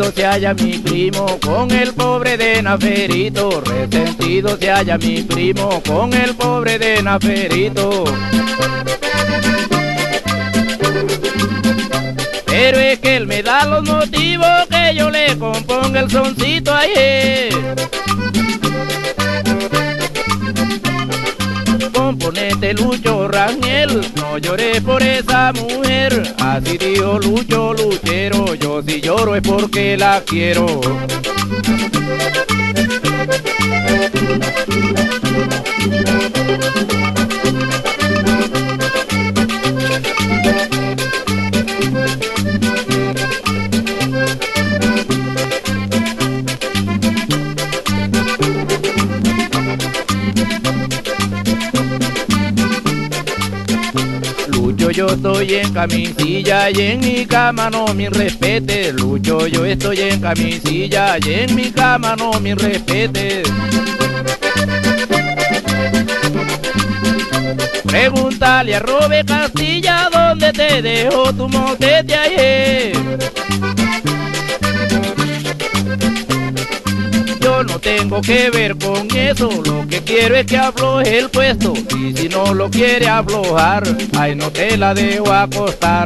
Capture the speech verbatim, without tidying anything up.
Resentido se halla mi primo con el pobre de Naferito. Resentido se halla mi primo con el pobre de Naferito. Pero es que él me da los motivos que yo le componga el soncito ayer. Componente Lucho Rangel, no lloré por esa mujer. Así dijo Lucho Luchero, yo si lloro es porque la quiero. Lucho, yo estoy en camisilla y en mi cama no me respete. Lucho, yo estoy en camisilla y en mi cama no me respete. Pregúntale a Robe Castilla dónde te dejó tu motete ayer. Yo no tengo que ver con eso, lo que quiero es que afloje el puesto. Y si no lo quiere aflojar, ay, no te la dejo acostar.